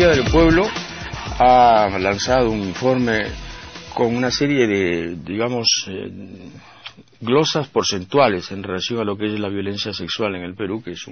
Defensoría del Pueblo ha lanzado un informe con una serie de, glosas porcentuales en relación a lo que es la violencia sexual en el Perú, que es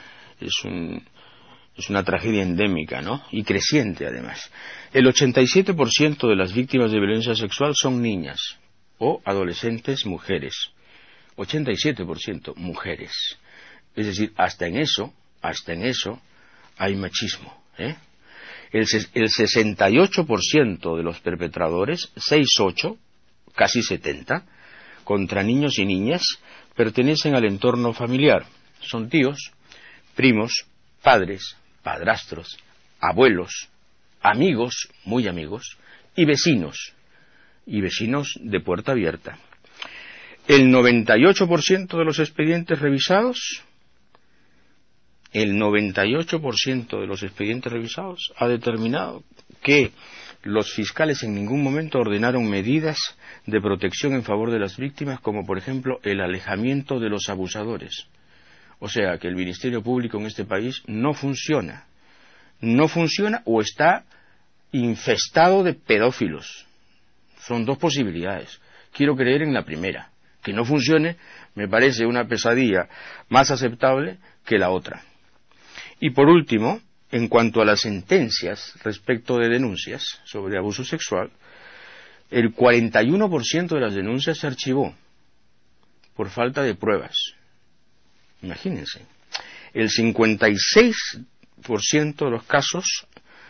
una tragedia endémica, ¿no? Y creciente, además. El 87% de las víctimas de violencia sexual son niñas o adolescentes mujeres. 87% mujeres. Es decir, hasta en eso hay machismo, ¿eh? El 68% de los perpetradores, 68, casi 70, contra niños y niñas, pertenecen al entorno familiar. Son tíos, primos, padres, padrastros, abuelos, amigos, muy amigos, y vecinos de puerta abierta. El 98% de los expedientes revisados, ha determinado que los fiscales en ningún momento ordenaron medidas de protección en favor de las víctimas, como por ejemplo el alejamiento de los abusadores. O sea que el Ministerio Público en este país no funciona o está infestado de pedófilos. Son dos posibilidades. Quiero creer en la primera. Que no funcione me parece una pesadilla más aceptable que la otra. Y por último, en cuanto a las sentencias respecto de denuncias sobre abuso sexual, el 41% de las denuncias se archivó por falta de pruebas. Imagínense. El 56% de los casos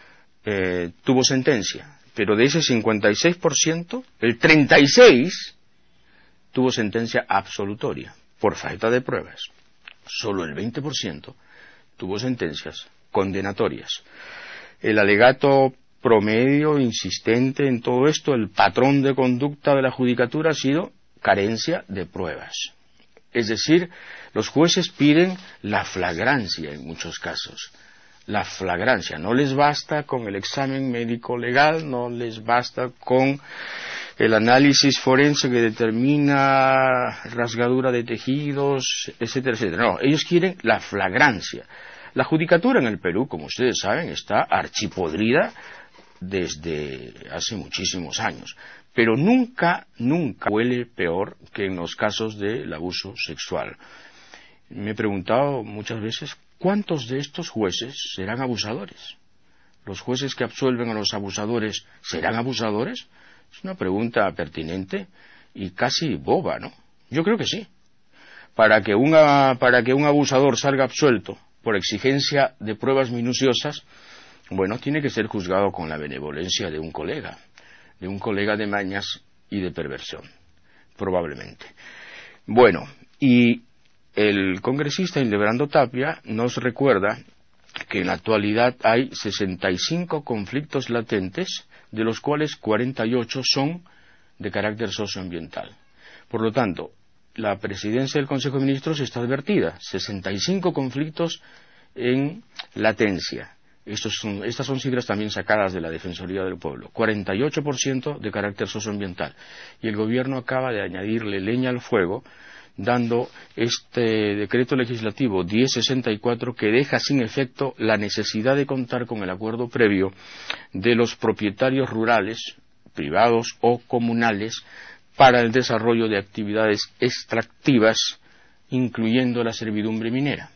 tuvo sentencia, pero de ese 56%, el 36% tuvo sentencia absolutoria por falta de pruebas. Solo el 20% tuvo sentencias condenatorias. El alegato promedio insistente en todo esto, el patrón de conducta de la judicatura ha sido carencia de pruebas. Es decir, los jueces piden la flagrancia en muchos casos. La flagrancia. No les basta con el examen médico legal, no les basta con el análisis forense que determina rasgadura de tejidos, etcétera, etcétera. No, ellos quieren la flagrancia. La judicatura en el Perú, como ustedes saben, está archipodrida desde hace muchísimos años, pero nunca huele peor que en los casos del abuso sexual. Me he preguntado muchas veces, ¿cuántos de estos jueces serán abusadores? ¿Los jueces que absuelven a los abusadores serán abusadores? Es una pregunta pertinente y casi boba, ¿no? Yo creo que sí. Para que un abusador salga absuelto por exigencia de pruebas minuciosas, bueno, tiene que ser juzgado con la benevolencia de un colega de mañas y de perversión, probablemente. Bueno, y el congresista Hildebrando Tapia nos recuerda que en la actualidad hay 65 conflictos latentes, de los cuales 48 son de carácter socioambiental. Por lo tanto, la presidencia del Consejo de Ministros está advertida, 65 conflictos en latencia. Estas son cifras también sacadas de la Defensoría del Pueblo, 48% de carácter socioambiental. Y el gobierno acaba de añadirle leña al fuego, dando este decreto legislativo 1064 que deja sin efecto la necesidad de contar con el acuerdo previo de los propietarios rurales, privados o comunales, para el desarrollo de actividades extractivas, incluyendo la servidumbre minera.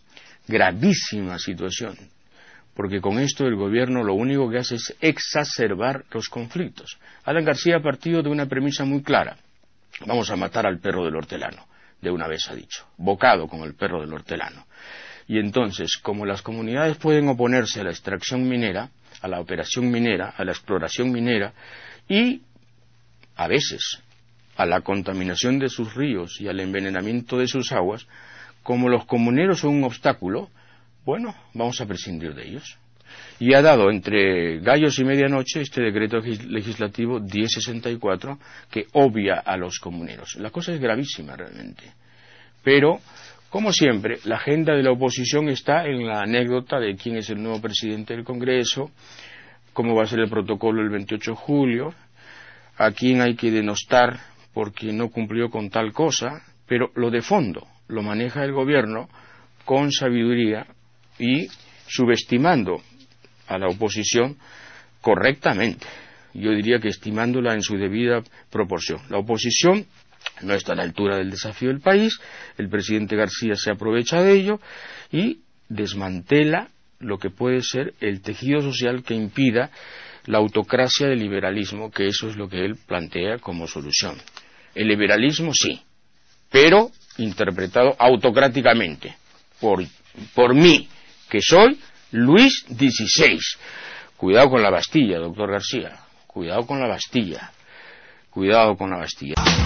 Gravísima situación, porque con esto el gobierno lo único que hace es exacerbar los conflictos. Alan García ha partido de una premisa muy clara: vamos a matar al perro del hortelano. De una vez ha dicho, bocado con el perro del hortelano. Y entonces, como las comunidades pueden oponerse a la extracción minera, a la operación minera, a la exploración minera, y a veces a la contaminación de sus ríos y al envenenamiento de sus aguas, como los comuneros son un obstáculo, bueno, vamos a prescindir de ellos. Y ha dado entre gallos y medianoche este decreto legislativo 1064 que obvia a los comuneros. La cosa es gravísima realmente. Pero, como siempre, la agenda de la oposición está en la anécdota de quién es el nuevo presidente del Congreso, cómo va a ser el protocolo el 28 de julio, a quién hay que denostar porque no cumplió con tal cosa, pero lo de fondo lo maneja el gobierno con sabiduría y subestimando a la oposición correctamente. Yo diría que estimándola en su debida proporción. La oposición no está a la altura del desafío del país, el presidente García se aprovecha de ello y desmantela lo que puede ser el tejido social que impida la autocracia del liberalismo, que eso es lo que él plantea como solución. El liberalismo sí, pero interpretado autocráticamente, por mí, que soy Luis XVI. Cuidado con la Bastilla, doctor García, cuidado con la Bastilla, cuidado con la Bastilla.